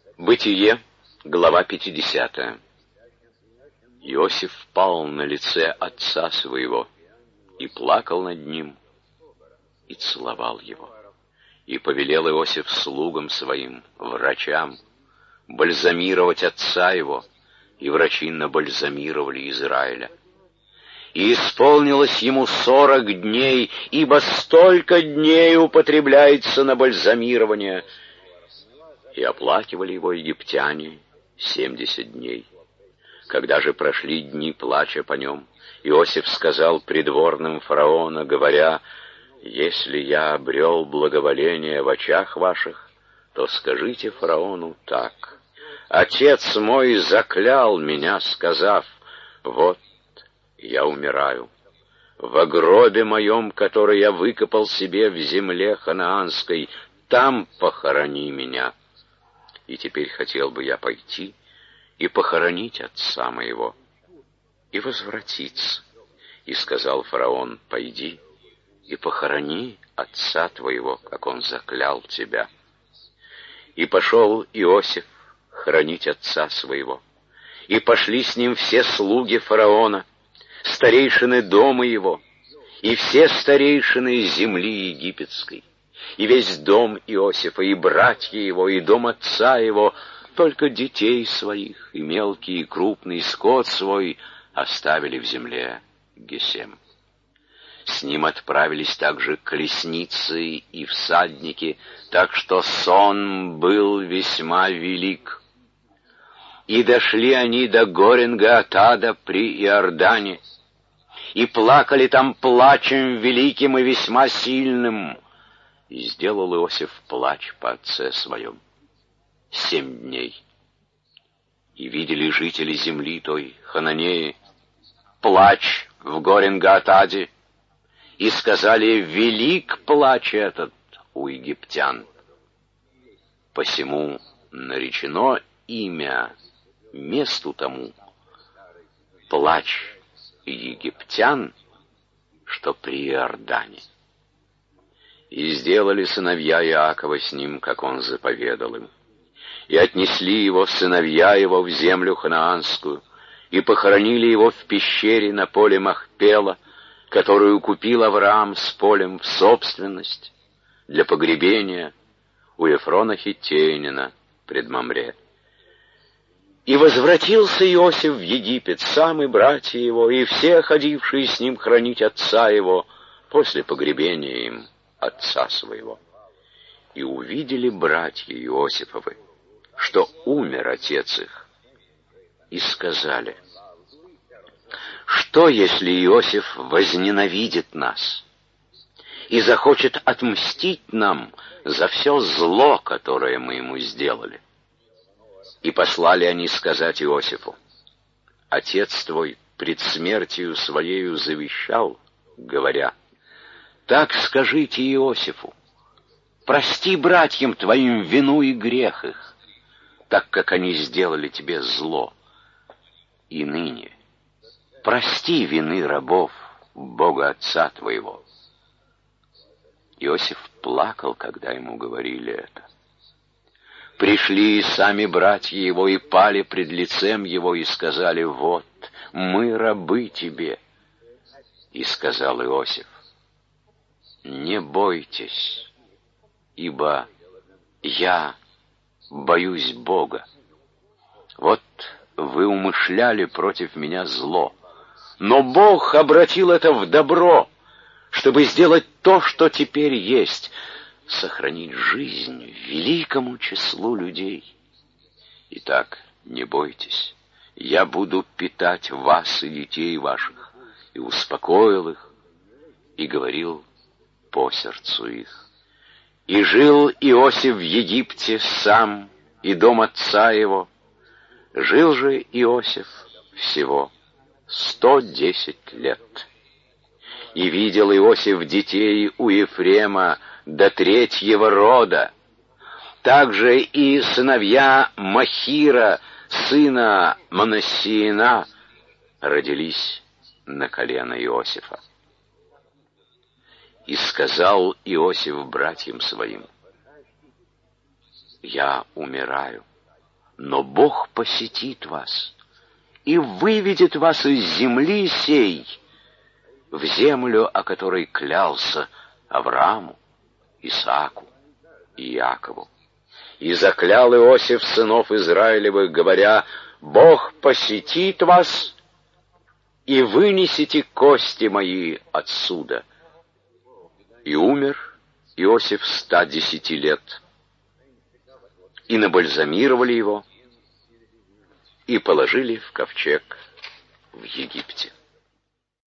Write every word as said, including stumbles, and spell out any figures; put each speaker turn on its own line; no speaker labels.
Бытие, глава пятидесятая. Иосиф пал на лице отца своего и плакал над ним, и целовал его. И повелел Иосиф слугам своим, врачам, бальзамировать отца его, и врачи набальзамировали Израиля. И исполнилось ему сорок дней, ибо столько дней употребляется на бальзамирование. И оплакивали его египтяне семьдесят дней. Когда же прошли дни плача по нем, Иосиф сказал придворным фараона, говоря: «Если я обрел благоволение в очах ваших, то скажите фараону так: отец мой заклял меня, сказав: вот я умираю. В гробе моем, который я выкопал себе в земле ханаанской, там похорони меня. И теперь хотел бы я пойти и похоронить отца моего, и возвратиться». И сказал фараон: «Пойди и похорони отца твоего, как он заклял тебя». И пошел Иосиф хоронить отца своего, и пошли с ним все слуги фараона, старейшины дома его, и все старейшины земли египетской, и весь дом Иосифа, и братья его, и дом отца его, только детей своих, и мелкий, и крупный скот свой оставили в земле Гесем. С ним отправились также колесницы и всадники, так что сон был весьма велик. И дошли они до Горен-Гаатада при Иордане, и плакали там плачем великим и весьма сильным. И сделал Иосиф плач по отце своем семь дней. И видели жители земли той, хананеи, плач в Горен-Гаатаде, и сказали: велик плач этот у египтян. Посему наречено имя месту тому плач египтян, что при Иордане. И сделали сыновья Иакова с ним, как он заповедал им. И отнесли его сыновья его в землю ханаанскую, и похоронили его в пещере на поле Махпела, которую купил Авраам с полем в собственность для погребения у Ефрона Хиттеянина пред Мамре. И возвратился Иосиф в Египет, сам и братья его, и все, ходившие с ним хранить отца его, после погребения им отца своего. И увидели братья Иосифовы, что умер отец их, и сказали: что, если Иосиф возненавидит нас и захочет отмстить нам за все зло, которое мы ему сделали? И послали они сказать Иосифу: отец твой пред смертью своею завещал, говоря: так скажите Иосифу: прости братьям твоим вину и грех их, так как они сделали тебе зло. И ныне прости вины рабов Бога отца твоего. Иосиф плакал, когда ему говорили это. Пришли сами братья его и пали пред лицем его и сказали: вот, мы рабы тебе. И сказал Иосиф: не бойтесь, ибо я боюсь Бога. Вот вы умышляли против меня зло, но Бог обратил это в добро, чтобы сделать то, что теперь есть, сохранить жизнь великому числу людей. Итак, не бойтесь, я буду питать вас и детей ваших. И успокоил их, и говорил по сердцу их. И жил Иосиф в Египте сам, и дом отца его. Жил же Иосиф всего сто десять лет. И видел Иосиф детей у Ефрема до третьего рода. Также и сыновья Махира, сына Манассиина, родились на колено Иосифа. И сказал Иосиф братьям своим: я умираю, Но Бог посетит вас и выведет вас из земли сей в землю, о которой клялся Аврааму, Исааку и Иакову. И заклял Иосиф сынов Израилевых, говоря: Бог посетит вас, и вынесите кости мои отсюда. И умер Иосиф ста десяти лет, и набальзамировали его, и положили в ковчег в Египте.